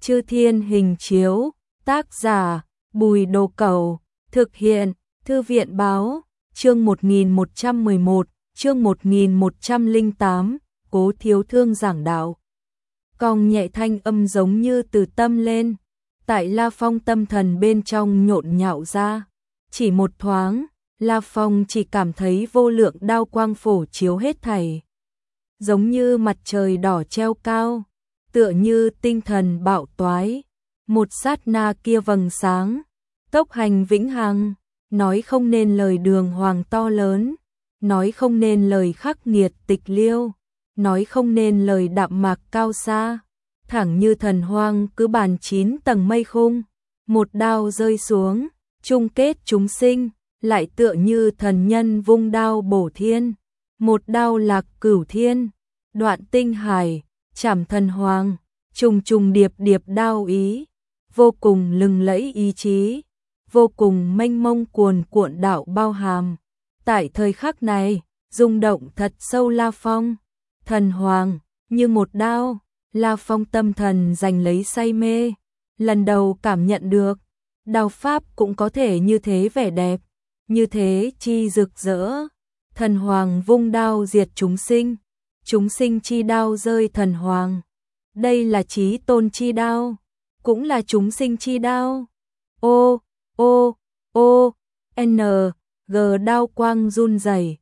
Chư Thiên Hình Chiếu, tác giả Bùi Đồ Cẩu, thực hiện Thư viện Báo, chương 1111, chương 1108, Cố Thiếu Thương giảng đạo. Cong nhẹ thanh âm giống như từ tâm lên, tại La Phong tâm thần bên trong nhộn nhạo ra. Chỉ một thoáng, La Phong chỉ cảm thấy vô lượng đao quang phổ chiếu hết thảy. Giống như mặt trời đỏ treo cao, tựa như tinh thần bạo toái. Một sát na kia vầng sáng, tốc hành vĩnh hằng, nói không nên lời đường hoàng to lớn, nói không nên lời khắc nghiệt tịch liêu, nói không nên lời đạm mạc cao xa, thẳng như thần hoang cứ bàn 9 tầng mây khung, một đao rơi xuống, chung kết chúng sinh, lại tựa như thần nhân vung đao bổ thiên, một đao lạc cửu thiên, đoạn tinh hải, chảm thần hoàng, trùng trùng điệp điệp đao ý, vô cùng lừng lẫy ý chí, vô cùng mênh mông cuồn cuộn đạo bao hàm. Tại thời khắc này, rung động thật sâu La Phong, thần hoàng, như một đao, La Phong tâm thần giành lấy say mê, lần đầu cảm nhận được, đao pháp cũng có thể như thế vẻ đẹp, như thế chi rực rỡ. Thần hoàng vung đao diệt chúng sinh chi đao rơi thần hoàng. Đây là chí tôn chi đao, cũng là chúng sinh chi đao. Ô, n, g đao quang run rẩy.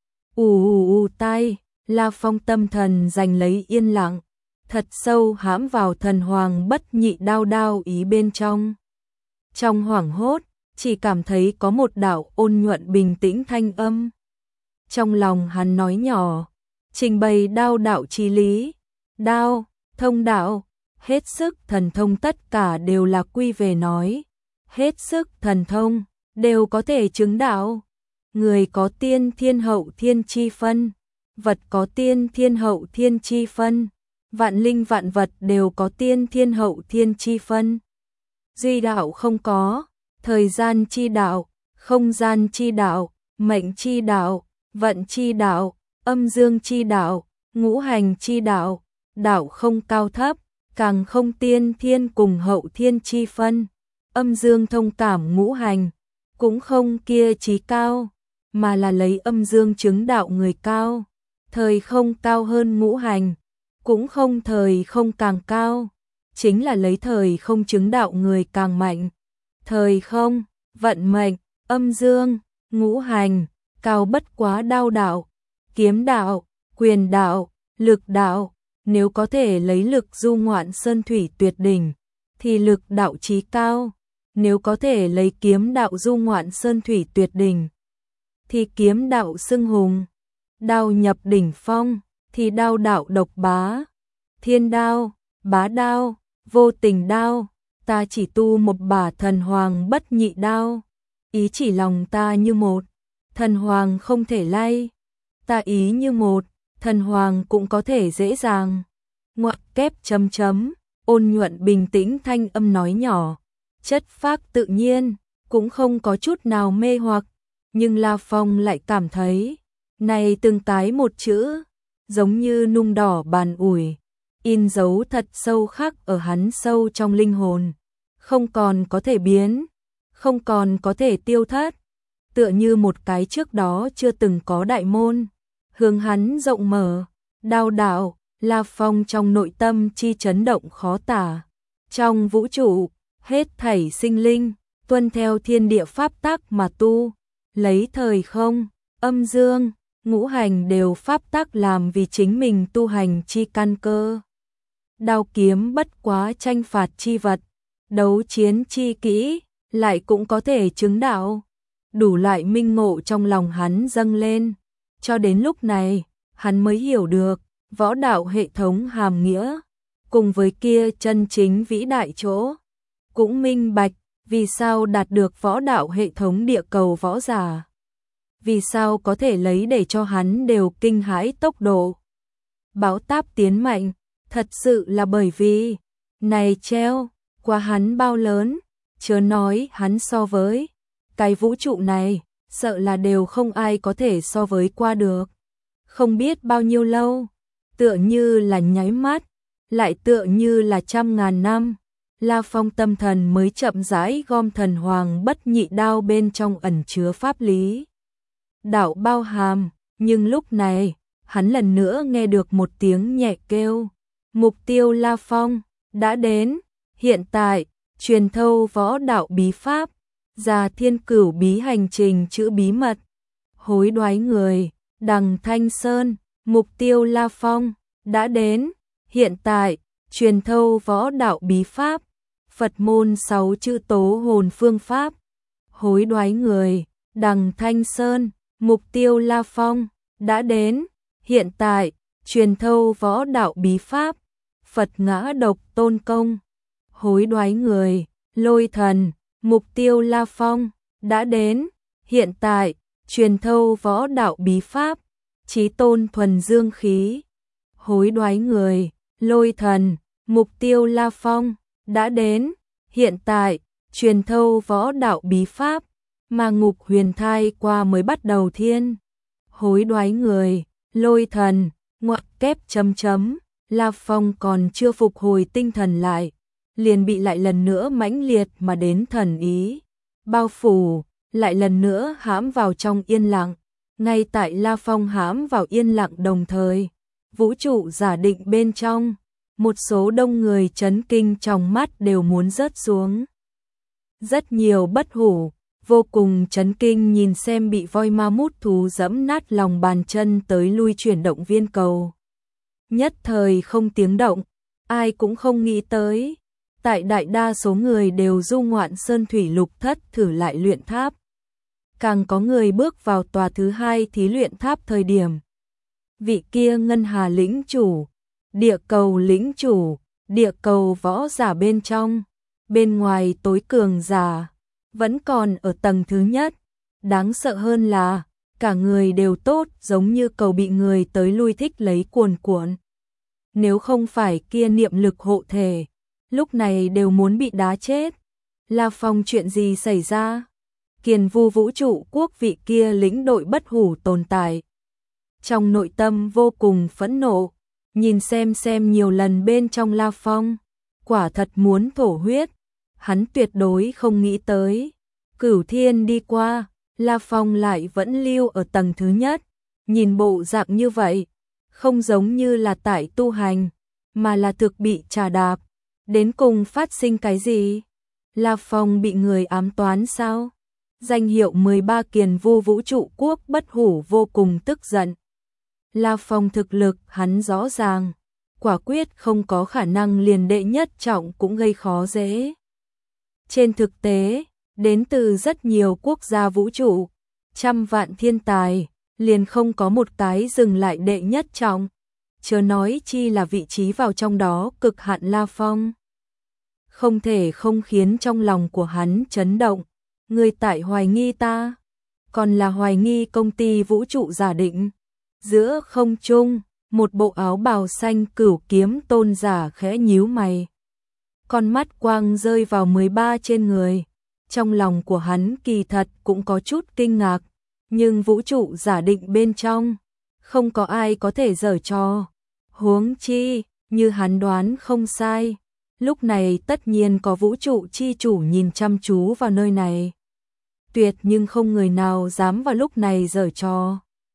Tai, La Phong tâm thần giành lấy yên lặng, thật sâu hãm vào thần hoàng bất nhị đao ý bên trong. Trong hoảng hốt, chỉ cảm thấy có một đạo ôn nhuận bình tĩnh thanh âm. Trong lòng hắn nói nhỏ, trình bày đao đạo chí lý, đao, thông đạo, hết sức thần thông tất cả đều là quy về nói, hết sức thần thông, đều có thể chứng đạo. Người có tiên thiên hậu thiên chi phân, vật có tiên thiên hậu thiên chi phân, vạn linh vạn vật đều có tiên thiên hậu thiên chi phân. Duy đạo không có, thời gian chi đạo, không gian chi đạo, mệnh chi đạo, vận chi đạo, âm dương chi đạo, ngũ hành chi đạo, đạo không cao thấp, càng không tiên thiên cùng hậu thiên chi phân, âm dương thông cảm ngũ hành, cũng không kia trí cao, mà là lấy âm dương chứng đạo người cao, thời không cao hơn ngũ hành, cũng không thời không càng cao, chính là lấy thời không chứng đạo người càng mạnh. Thời không, vận mệnh, âm dương, ngũ hành, cao bất quá đao đạo, kiếm đạo, quyền đạo, lực đạo. Nếu có thể lấy lực du ngoạn sơn thủy tuyệt đỉnh, thì lực đạo chí cao. Nếu có thể lấy kiếm đạo du ngoạn sơn thủy tuyệt đỉnh, thì kiếm đạo xưng hùng. Đao nhập đỉnh phong, thì đao đạo độc bá. Thiên đao, bá đao, vô tình đao, ta chỉ tu một bả thần hoàng bất nhị đao. Ý chỉ lòng ta như một, thần hoàng không thể lay. Ta ý như một, thần hoàng cũng có thể dễ dàng. Ngoặc kép chấm chấm, ôn nhuận bình tĩnh thanh âm nói nhỏ, chất phác tự nhiên, cũng không có chút nào mê hoặc, nhưng La Phong lại cảm thấy, này từng cái một chữ, giống như nung đỏ bàn ủi, in dấu thật sâu khắc ở hắn sâu trong linh hồn, không còn có thể biến, không còn có thể tiêu thất, tựa như một cái trước đó chưa từng có đại môn, hướng hắn rộng mở. Đao đạo, La Phong trong nội tâm chi chấn động khó tả. Trong vũ trụ, hết thảy sinh linh, tuân theo thiên địa pháp tắc mà tu, lấy thời không, âm dương, ngũ hành đều pháp tắc làm vì chính mình tu hành chi căn cơ. Đao kiếm bất quá tranh phạt chi vật, đấu chiến chi kỹ, lại cũng có thể chứng đạo. Đủ loại minh ngộ trong lòng hắn dâng lên, cho đến lúc này, hắn mới hiểu được võ đạo hệ thống hàm nghĩa, cùng với kia chân chính vĩ đại chỗ, cũng minh bạch vì sao đạt được võ đạo hệ thống địa cầu võ giả, vì sao có thể lấy để cho hắn đều kinh hãi tốc độ bão táp tiến mạnh, thật sự là bởi vì này treo qua hắn bao lớn, chớ nói hắn so với cái vũ trụ này, sợ là đều không ai có thể so với qua được. Không biết bao nhiêu lâu, tựa như là nháy mắt, lại tựa như là trăm ngàn năm, La Phong tâm thần mới chậm rãi gom thần hoàng bất nhị đao bên trong ẩn chứa pháp lý đạo bao hàm, nhưng lúc này, hắn lần nữa nghe được một tiếng nhẹ kêu. Mục tiêu La Phong đã đến, hiện tại, truyền thâu võ đạo bí pháp, Già Thiên Cửu bí hành trình chữ bí mật, hối đoái người, Đằng Thanh Sơn, mục tiêu La Phong đã đến, hiện tại, truyền thâu võ đạo bí pháp, Phật môn 6 chữ tố hồn phương pháp, hối đoái người, Đằng Thanh Sơn, mục tiêu La Phong đã đến, hiện tại, truyền thâu võ đạo bí pháp, Phật ngã độc tôn công, hối đoái người, Lôi thần, mục tiêu La Phong đã đến, hiện tại, truyền thâu võ đạo bí pháp, Chí tôn thuần dương khí, hối đoái người, Lôi thần, mục tiêu La Phong đã đến, hiện tại, truyền thâu võ đạo bí pháp, mà ngục huyền thai qua mới bắt đầu thiên, hối đoái người, Lôi thần, ngoặc kép chấm chấm, La Phong còn chưa phục hồi tinh thần lại, liền bị lại lần nữa mãnh liệt mà đến thần ý bao phủ, lại lần nữa hãm vào trong yên lặng. Ngay tại La Phong hãm vào yên lặng đồng thời, vũ trụ giả định bên trong, một số đông người chấn kinh trong mắt đều muốn rớt xuống. Rất nhiều bất hủ, vô cùng chấn kinh nhìn xem bị voi ma mút thú dẫm nát lòng bàn chân tới lui chuyển động viên cầu. Nhất thời không tiếng động, ai cũng không nghĩ tới. Tại đại đa số người đều du ngoạn sơn thủy lục thất thử lại luyện tháp. Càng có người bước vào tòa thứ hai thí luyện tháp thời điểm. Vị kia ngân hà lĩnh chủ, địa cầu lĩnh chủ, địa cầu võ giả bên trong, bên ngoài tối cường giả, vẫn còn ở tầng thứ nhất. Đáng sợ hơn là, cả người đều tốt giống như cầu bị người tới lui thích lấy cuồn cuộn. Nếu không phải kia niệm lực hộ thể, lúc này đều muốn bị đá chết. La Phong chuyện gì xảy ra? Kiền Vu vũ trụ quốc vị kia lĩnh đội bất hủ tồn tại. Trong nội tâm vô cùng phẫn nộ, nhìn xem nhiều lần bên trong La Phong, quả thật muốn thổ huyết. Hắn tuyệt đối không nghĩ tới. Cửu thiên đi qua, La Phong lại vẫn lưu ở tầng thứ nhất. Nhìn bộ dạng như vậy, không giống như là tại tu hành, mà là thực bị trà đạp. Đến cùng phát sinh cái gì? La Phong bị người ám toán sao? Danh hiệu 13 Kiền Vu vũ trụ quốc bất hủ vô cùng tức giận. La Phong thực lực hắn rõ ràng, quả quyết không có khả năng liền đệ nhất trọng cũng gây khó dễ. Trên thực tế, đến từ rất nhiều quốc gia vũ trụ, trăm vạn thiên tài, liền không có một cái dừng lại đệ nhất trọng. Chớ nói chi là vị trí vào trong đó cực hạn La Phong. Không thể không khiến trong lòng của hắn chấn động. Người tại hoài nghi ta, còn là hoài nghi công ty vũ trụ giả định. Giữa không trung, một bộ áo bào xanh cửu kiếm tôn giả khẽ nhíu mày. Con mắt quang rơi vào 13 trên người. Trong lòng của hắn kỳ thật cũng có chút kinh ngạc, nhưng vũ trụ giả định bên trong, không có ai có thể giở trò. Huống chi, như hắn đoán không sai, lúc này tất nhiên có vũ trụ chi chủ nhìn chăm chú vào nơi này. Tuyệt nhưng không người nào dám vào lúc này giở trò.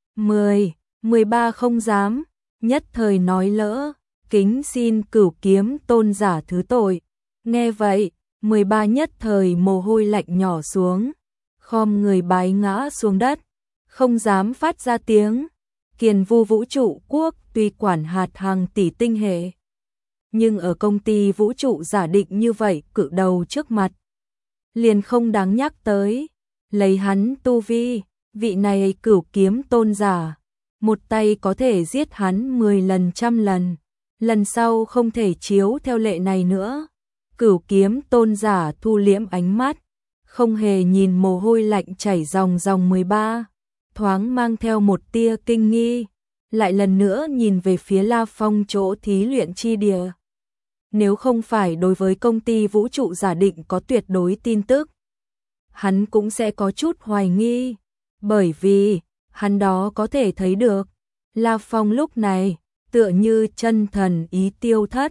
13 không dám, nhất thời nói lỡ, kính xin cửu kiếm tôn giả thứ tội. Nghe vậy, 13 nhất thời mồ hôi lạnh nhỏ xuống, khom người bái ngã xuống đất, không dám phát ra tiếng. Kiền Vu vũ trụ quốc tuy quản hạt hàng tỷ tinh hệ, nhưng ở công ty vũ trụ giả định như vậy cự đầu trước mặt, liền không đáng nhắc tới. Lấy hắn tu vi, vị này cửu kiếm tôn giả, một tay có thể giết hắn 10 lần 100 lần, lần sau không thể chiếu theo lệ này nữa. Cửu kiếm tôn giả thu liễm ánh mắt, không hề nhìn mồ hôi lạnh chảy ròng ròng 13, thoáng mang theo một tia kinh nghi, lại lần nữa nhìn về phía La Phong chỗ thí luyện chi địa. Nếu không phải đối với công ty vũ trụ giả định có tuyệt đối tin tức, hắn cũng sẽ có chút hoài nghi, bởi vì hắn đó có thể thấy được, La Phong lúc này tựa như chân thần ý tiêu thất,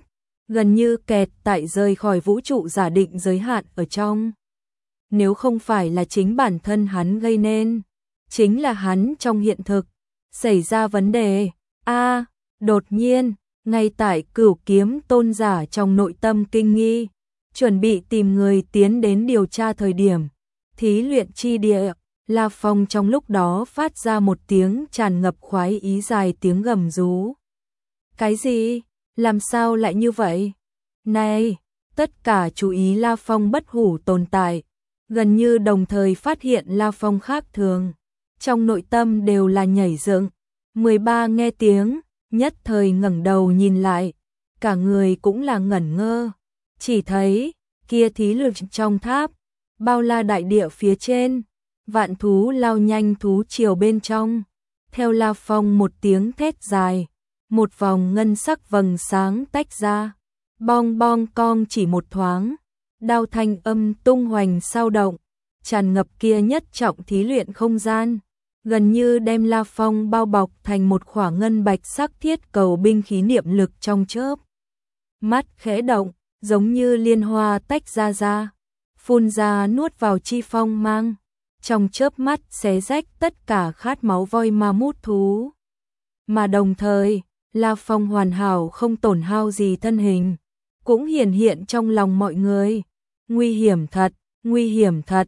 gần như kẹt tại rời khỏi vũ trụ giả định giới hạn ở trong. Nếu không phải là chính bản thân hắn gây nên, chính là hắn trong hiện thực xảy ra vấn đề. Đột nhiên, ngay tại Cửu Kiếm tôn giả trong nội tâm kinh nghi, chuẩn bị tìm người tiến đến điều tra thời điểm, thí luyện chi địa, La Phong trong lúc đó phát ra một tiếng tràn ngập khoái ý dài tiếng gầm rú. Cái gì? Làm sao lại như vậy? Này, tất cả chú ý La Phong bất hủ tồn tại, gần như đồng thời phát hiện La Phong khác thường. Trong nội tâm đều là nhảy dựng. 13 nghe tiếng, nhất thời ngẩng đầu nhìn lại, cả người cũng là ngẩn ngơ. Chỉ thấy, kia thí luyện trong tháp, bao la đại địa phía trên, vạn thú lao nhanh thú chiều bên trong. Theo La Phong một tiếng thét dài, một vòng ngân sắc vầng sáng tách ra, bong bong cong chỉ một thoáng, đao thanh âm tung hoành sao động, tràn ngập kia nhất trọng thí luyện không gian, gần như đem La Phong bao bọc thành một khỏa ngân bạch sắc thiết cầu binh khí niệm lực trong chớp mắt khẽ động, giống như liên hoa tách ra, phun ra nuốt vào chi phong mang, trong chớp mắt xé rách tất cả khát máu voi ma mút thú. Mà đồng thời, La Phong hoàn hảo không tổn hao gì thân hình, cũng hiển hiện trong lòng mọi người. Nguy hiểm thật,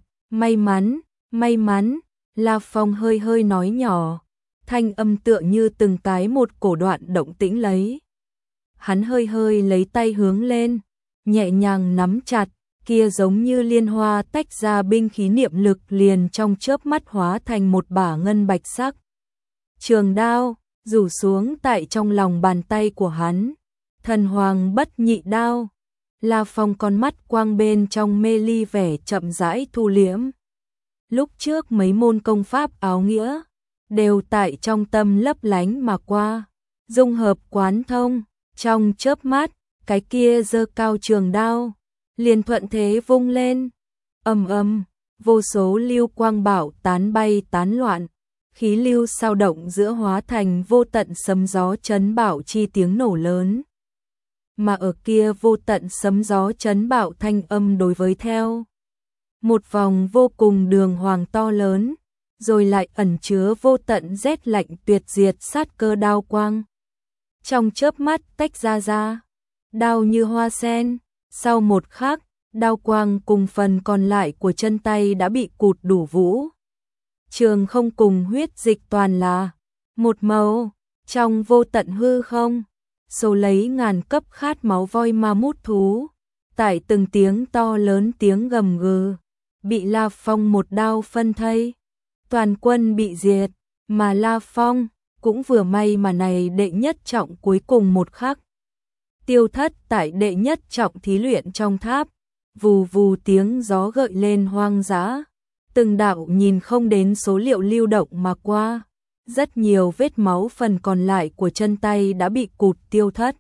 may mắn, La Phong hơi hơi nói nhỏ, thanh âm tựa như từng cái một cổ đoạn động tĩnh lấy. Hắn hơi hơi lấy tay hướng lên, nhẹ nhàng nắm chặt, kia giống như liên hoa tách ra binh khí niệm lực liền trong chớp mắt hóa thành một bả ngân bạch sắc trường đao, rủ xuống tại trong lòng bàn tay của hắn. Thần hoàng bất nhị đao. La Phong con mắt quang bên trong mê ly vẻ chậm rãi thu liễm. Lúc trước mấy môn công pháp áo nghĩa đều tại trong tâm lấp lánh mà qua, dung hợp quán thông, trong chớp mắt, cái kia giơ cao trường đao, liền thuận thế vung lên. Ầm, vô số lưu quang bảo tán bay tán loạn, khí lưu sao động giữa hóa thành vô tận sấm gió chấn bạo chi tiếng nổ lớn. Mà ở kia vô tận sấm gió chấn bạo thanh âm đối với theo một vòng vô cùng đường hoàng to lớn, rồi lại ẩn chứa vô tận rét lạnh tuyệt diệt sát cơ đao quang. Trong chớp mắt tách ra, đao như hoa sen, sau một khắc, đao quang cùng phần còn lại của chân tay đã bị cụt đủ vũ. Trường không cùng huyết dịch toàn là một màu, trong vô tận hư không, số lấy ngàn cấp khát máu voi ma mút thú, tại từng tiếng to lớn tiếng gầm gừ, bị La Phong một đao phân thây, toàn quân bị diệt, mà La Phong cũng vừa may mà này đệ nhất trọng cuối cùng một khắc. Tiêu thất tại đệ nhất trọng thí luyện trong tháp, vù vù tiếng gió gợi lên hoang dã, từng đạo nhìn không đến số liệu lưu động mà qua, rất nhiều vết máu phần còn lại của chân tay đã bị cụt tiêu thất.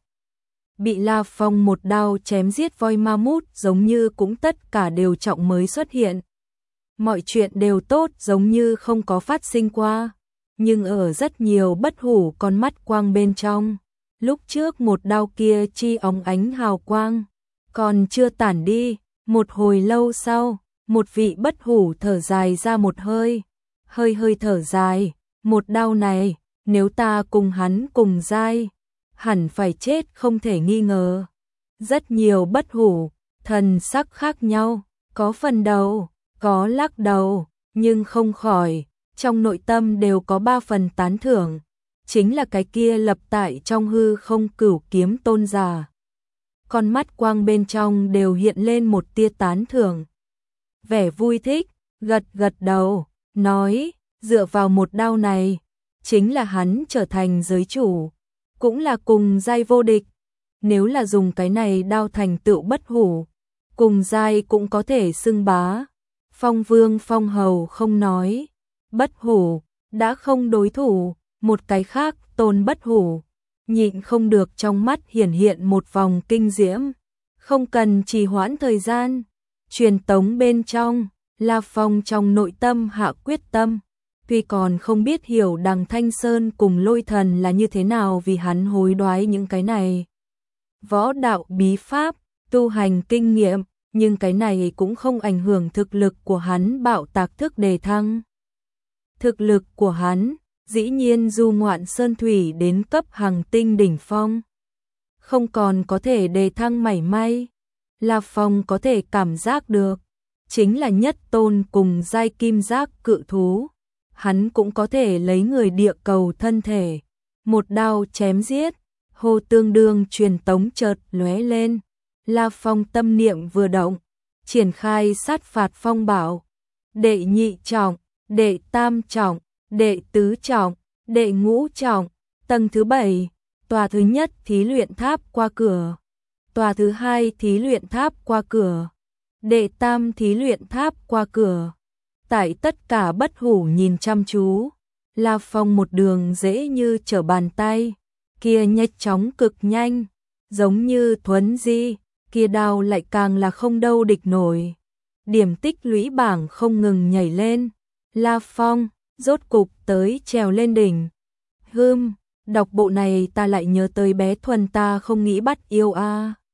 Bị La Phong một đao chém giết voi ma mút giống như cũng tất cả đều trọng mới xuất hiện. Mọi chuyện đều tốt giống như không có phát sinh qua, nhưng ở rất nhiều bất hủ con mắt quang bên trong, lúc trước một đao kia chi óng ánh hào quang, còn chưa tản đi, một hồi lâu sau, một vị bất hủ thở dài ra một hơi, hơi thở dài, một đao này, nếu ta cùng hắn cùng giai, hẳn phải chết không thể nghi ngờ. Rất nhiều bất hủ, thần sắc khác nhau, có phần đầu, có lắc đầu, nhưng không khỏi, trong nội tâm đều có 3 phần tán thưởng, chính là cái kia lập tại trong hư không Cửu Kiếm tôn giả. Con mắt quang bên trong đều hiện lên một tia tán thưởng. Vẻ vui thích, gật đầu, nói, dựa vào một đao này, chính là hắn trở thành giới chủ, cũng là cùng giai vô địch. Nếu là dùng cái này đao thành tựu bất hủ, cùng giai cũng có thể xưng bá. Phong vương phong hầu không nói, bất hủ, đã không đối thủ, một cái khác tôn bất hủ, nhịn không được trong mắt hiển hiện một vòng kinh diễm, không cần trì hoãn thời gian. Truyền tống bên trong, La Phong trong nội tâm hạ quyết tâm, tuy còn không biết hiểu đằng Thanh Sơn cùng Lôi Thần là như thế nào vì hắn hối đoái những cái này. võ đạo bí pháp, tu hành kinh nghiệm, nhưng cái này cũng không ảnh hưởng thực lực của hắn bạo tạc thức đề thăng. Thực lực của hắn, dĩ nhiên du ngoạn sơn thủy đến cấp hàng tinh đỉnh phong. Không còn có thể đề thăng mảy may. La Phong có thể cảm giác được, chính là nhất tôn cùng giai kim giác cự thú. Hắn cũng có thể lấy người địa cầu thân thể, một đao chém giết, hô tương đương truyền tống chợt lóe lên. La Phong tâm niệm vừa động, triển khai sát phạt phong bảo. Đệ nhị trọng, đệ tam trọng, đệ tứ trọng, đệ ngũ trọng, tầng thứ 7, tòa thứ nhất thí luyện tháp qua cửa, tòa thứ hai thí luyện tháp qua cửa, đệ tam thí luyện tháp qua cửa. Tại tất cả bất hủ nhìn chăm chú, La Phong một đường dễ như trở bàn tay, kia nhách chóng cực nhanh, giống như thuấn di, kia đao lại càng là không đâu địch nổi. Điểm tích lũy bảng không ngừng nhảy lên, La Phong rốt cục tới trèo lên đỉnh. Đọc bộ này ta lại nhớ tới bé Thuần ta không nghĩ bắt yêu a.